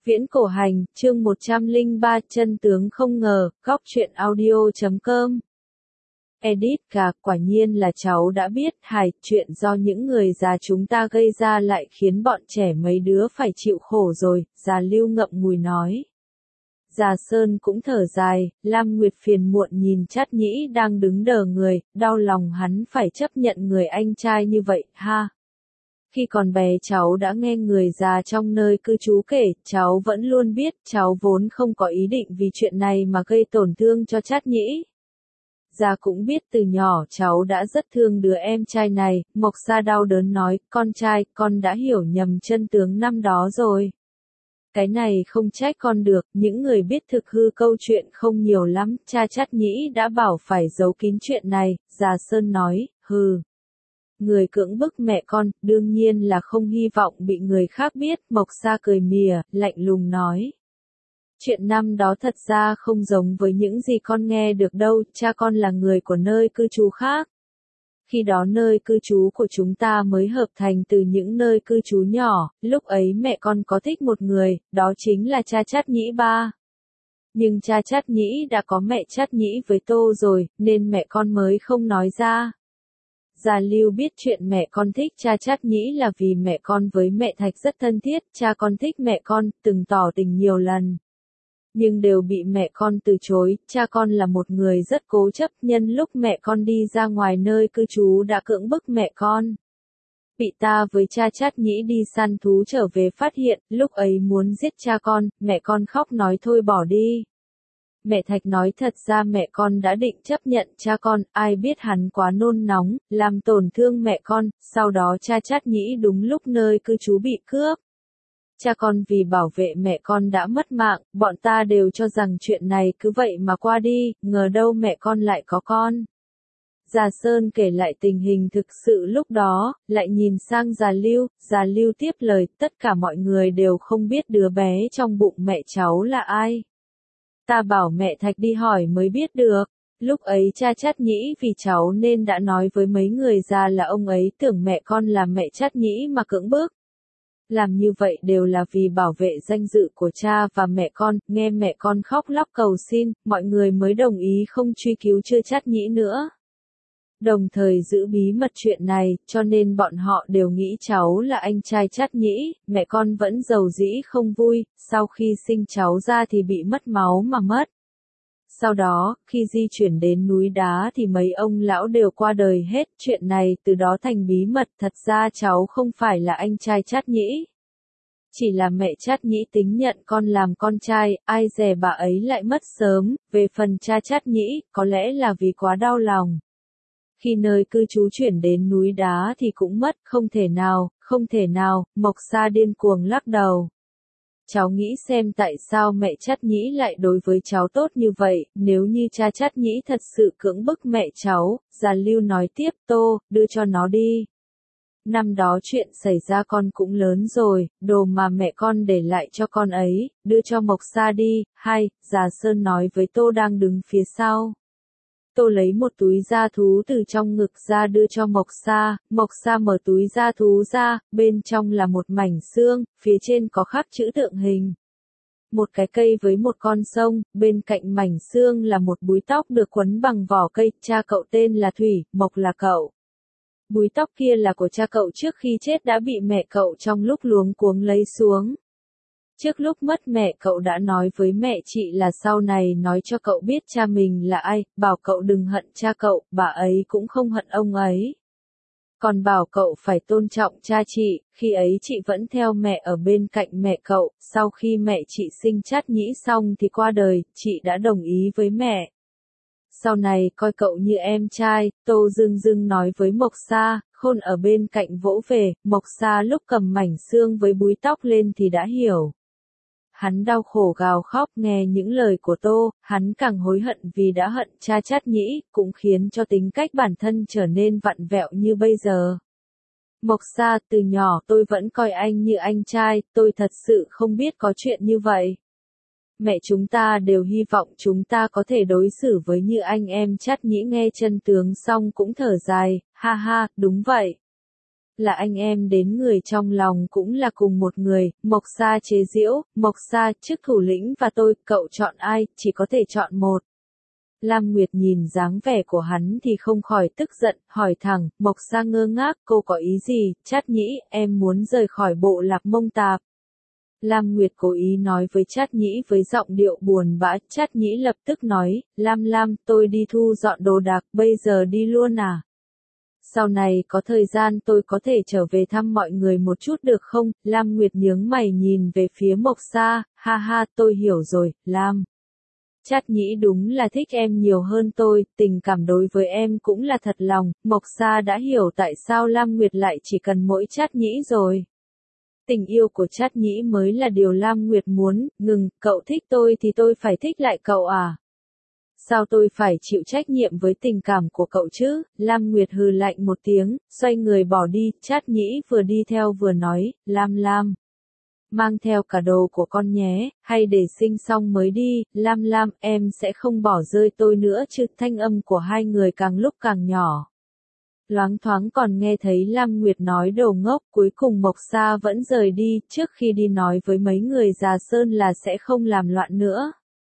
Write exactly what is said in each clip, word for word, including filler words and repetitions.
Viễn cổ hành, chương một trăm lẻ ba chân tướng không ngờ, góc truyện audio chấm com. Edit cả, quả nhiên là cháu đã biết, hài, chuyện do những người già chúng ta gây ra lại khiến bọn trẻ mấy đứa phải chịu khổ rồi, già Lưu ngậm ngùi nói. Già Sơn cũng thở dài, Lam Nguyệt phiền muộn nhìn Trát Nhĩ đang đứng đờ người, đau lòng hắn phải chấp nhận người anh trai như vậy, ha. Khi còn bé cháu đã nghe người già trong nơi cư trú kể, cháu vẫn luôn biết, cháu vốn không có ý định vì chuyện này mà gây tổn thương cho Trát Nhĩ. Già cũng biết từ nhỏ cháu đã rất thương đứa em trai này, Mộc Sa đau đớn nói, con trai, con đã hiểu nhầm chân tướng năm đó rồi. Cái này không trách con được, những người biết thực hư câu chuyện không nhiều lắm, cha Trát Nhĩ đã bảo phải giấu kín chuyện này, Già Sơn nói, hừ. Người cưỡng bức mẹ con, đương nhiên là không hy vọng bị người khác biết, Mộc Sa cười mỉa, lạnh lùng nói. Chuyện năm đó thật ra không giống với những gì con nghe được đâu, cha con là người của nơi cư trú khác. Khi đó nơi cư trú của chúng ta mới hợp thành từ những nơi cư trú nhỏ, lúc ấy mẹ con có thích một người, đó chính là cha Trát Nhĩ ba. Nhưng cha Trát Nhĩ đã có mẹ Trát Nhĩ với Tô rồi, nên mẹ con mới không nói ra. Già Lưu biết chuyện mẹ con thích cha Trát Nhĩ là vì mẹ con với mẹ Thạch rất thân thiết, cha con thích mẹ con, từng tỏ tình nhiều lần. Nhưng đều bị mẹ con từ chối, cha con là một người rất cố chấp, nhân lúc mẹ con đi ra ngoài nơi cư trú đã cưỡng bức mẹ con. Bị ta với cha Trát Nhĩ đi săn thú trở về phát hiện, lúc ấy muốn giết cha con, mẹ con khóc nói thôi bỏ đi. Mẹ Thạch nói thật ra mẹ con đã định chấp nhận cha con, ai biết hắn quá nôn nóng, làm tổn thương mẹ con, sau đó cha Trát Nhĩ đúng lúc nơi cư trú bị cướp. Cha con vì bảo vệ mẹ con đã mất mạng, bọn ta đều cho rằng chuyện này cứ vậy mà qua đi, ngờ đâu mẹ con lại có con. Già Sơn kể lại tình hình thực sự lúc đó, lại nhìn sang Già Lưu, Già Lưu tiếp lời, tất cả mọi người đều không biết đứa bé trong bụng mẹ cháu là ai. Ta bảo mẹ Thạch đi hỏi mới biết được. Lúc ấy cha Trát Nhĩ vì cháu nên đã nói với mấy người già là ông ấy tưởng mẹ con là mẹ Trát Nhĩ mà cưỡng bức. Làm như vậy đều là vì bảo vệ danh dự của cha và mẹ con, nghe mẹ con khóc lóc cầu xin, mọi người mới đồng ý không truy cứu chưa Trát Nhĩ nữa. Đồng thời giữ bí mật chuyện này, cho nên bọn họ đều nghĩ cháu là anh trai Trát Nhĩ, mẹ con vẫn giàu dĩ không vui, sau khi sinh cháu ra thì bị mất máu mà mất. Sau đó, khi di chuyển đến núi đá thì mấy ông lão đều qua đời hết, chuyện này từ đó thành bí mật, thật ra cháu không phải là anh trai Trát Nhĩ. Chỉ là mẹ Trát Nhĩ tính nhận con làm con trai, ai dè bà ấy lại mất sớm, về phần cha Trát Nhĩ, có lẽ là vì quá đau lòng. Khi nơi cư trú chuyển đến núi đá thì cũng mất, không thể nào, không thể nào, Mộc Sa điên cuồng lắc đầu. Cháu nghĩ xem tại sao mẹ Trát Nhĩ lại đối với cháu tốt như vậy, nếu như cha Trát Nhĩ thật sự cưỡng bức mẹ cháu, Già Lưu nói tiếp, Tô, đưa cho nó đi. Năm đó chuyện xảy ra con cũng lớn rồi, đồ mà mẹ con để lại cho con ấy, đưa cho Mộc Sa đi, hay, Già Sơn nói với Tô đang đứng phía sau. Tô lấy một túi da thú từ trong ngực ra đưa cho Mộc Sa, Mộc Sa mở túi da thú ra, bên trong là một mảnh xương, phía trên có khắc chữ tượng hình. Một cái cây với một con sông, bên cạnh mảnh xương là một búi tóc được quấn bằng vỏ cây, cha cậu tên là Thủy, Mộc là cậu. Búi tóc kia là của cha cậu trước khi chết đã bị mẹ cậu trong lúc luống cuống lấy xuống. Trước lúc mất mẹ cậu đã nói với mẹ chị là sau này nói cho cậu biết cha mình là ai, bảo cậu đừng hận cha cậu, bà ấy cũng không hận ông ấy. Còn bảo cậu phải tôn trọng cha chị, khi ấy chị vẫn theo mẹ ở bên cạnh mẹ cậu, sau khi mẹ chị sinh Trát Nhĩ xong thì qua đời, chị đã đồng ý với mẹ. Sau này coi cậu như em trai, Tô dưng dưng nói với Mộc Sa, Khôn ở bên cạnh vỗ về, Mộc Sa lúc cầm mảnh xương với búi tóc lên thì đã hiểu. Hắn đau khổ gào khóc nghe những lời của Tô, hắn càng hối hận vì đã hận cha Trát Nhĩ, cũng khiến cho tính cách bản thân trở nên vặn vẹo như bây giờ. Mộc Sa, từ nhỏ tôi vẫn coi anh như anh trai, tôi thật sự không biết có chuyện như vậy. Mẹ chúng ta đều hy vọng chúng ta có thể đối xử với như anh em. Trát Nhĩ nghe chân tướng xong cũng thở dài, ha ha, đúng vậy. Là anh em đến người trong lòng cũng là cùng một người, Mộc Sa chế giễu, Mộc Sa trước thủ lĩnh và tôi, cậu chọn ai, chỉ có thể chọn một. Lam Nguyệt nhìn dáng vẻ của hắn thì không khỏi tức giận, hỏi thẳng, Mộc Sa ngơ ngác, cô có ý gì, Trát Nhĩ, em muốn rời khỏi bộ lạc Mông Tạp. Lam Nguyệt cố ý nói với Trát Nhĩ với giọng điệu buồn bã, Trát Nhĩ lập tức nói, Lam Lam, tôi đi thu dọn đồ đạc, bây giờ đi luôn à? Sau này có thời gian tôi có thể trở về thăm mọi người một chút được không? Lam Nguyệt nhướng mày nhìn về phía Mộc Sa, ha ha, tôi hiểu rồi, Lam. Trát Nhĩ đúng là thích em nhiều hơn tôi, tình cảm đối với em cũng là thật lòng, Mộc Sa đã hiểu tại sao Lam Nguyệt lại chỉ cần mỗi Trát Nhĩ rồi. Tình yêu của Trát Nhĩ mới là điều Lam Nguyệt muốn, ngừng, cậu thích tôi thì tôi phải thích lại cậu à? Sao tôi phải chịu trách nhiệm với tình cảm của cậu chứ? Lam Nguyệt hừ lạnh một tiếng, xoay người bỏ đi, Trát Nhĩ vừa đi theo vừa nói, Lam Lam. Mang theo cả đồ của con nhé, hay để sinh xong mới đi, Lam Lam, em sẽ không bỏ rơi tôi nữa chứ, thanh âm của hai người càng lúc càng nhỏ. Loáng thoáng còn nghe thấy Lam Nguyệt nói đồ ngốc, cuối cùng Mộc Sa vẫn rời đi, trước khi đi nói với mấy người già sơn là sẽ không làm loạn nữa.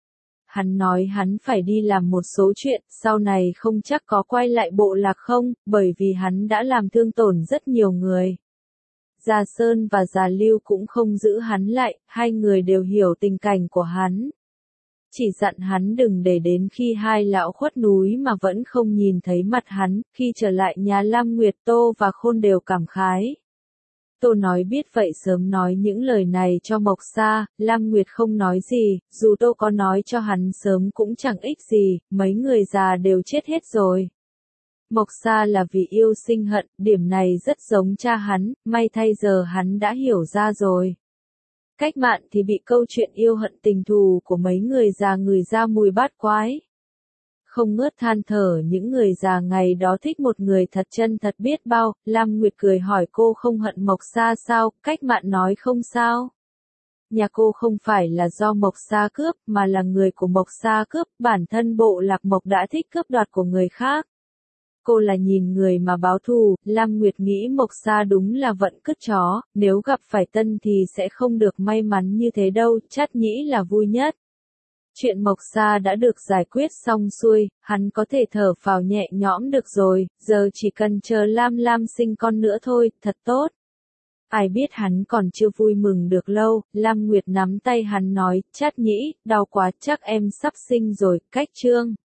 Hắn nói hắn phải đi làm một số chuyện, sau này không chắc có quay lại bộ lạc không, bởi vì hắn đã làm thương tổn rất nhiều người. Già Sơn và Già Lưu cũng không giữ hắn lại, hai người đều hiểu tình cảnh của hắn. Chỉ dặn hắn đừng để đến khi hai lão khuất núi mà vẫn không nhìn thấy mặt hắn, khi trở lại nhà Lam Nguyệt Tô và Khôn đều cảm khái. Tô nói biết vậy sớm nói những lời này cho Mộc Sa, Lam Nguyệt không nói gì, dù Tô có nói cho hắn sớm cũng chẳng ích gì, mấy người già đều chết hết rồi. Mộc Sa là vì yêu sinh hận, điểm này rất giống cha hắn, may thay giờ hắn đã hiểu ra rồi. Cách mạng thì bị câu chuyện yêu hận tình thù của mấy người già người ra mùi bát quái. Không ngớt than thở những người già ngày đó thích một người thật chân thật biết bao, Lam Nguyệt cười hỏi cô không hận Mộc Sa sao, cách mạng nói không sao. Nhà cô không phải là do Mộc Sa cướp, mà là người của Mộc Sa cướp, bản thân bộ lạc Mộc đã thích cướp đoạt của người khác. Cô là nhìn người mà báo thù, Lam Nguyệt nghĩ Mộc Sa đúng là vận cứt chó, nếu gặp phải Tân thì sẽ không được may mắn như thế đâu, Trát Nhĩ là vui nhất. Chuyện Mộc Sa đã được giải quyết xong xuôi, hắn có thể thở phào nhẹ nhõm được rồi, giờ chỉ cần chờ Lam Lam sinh con nữa thôi, thật tốt. Ai biết hắn còn chưa vui mừng được lâu, Lam Nguyệt nắm tay hắn nói, Trát Nhĩ, đau quá chắc em sắp sinh rồi, cách chương.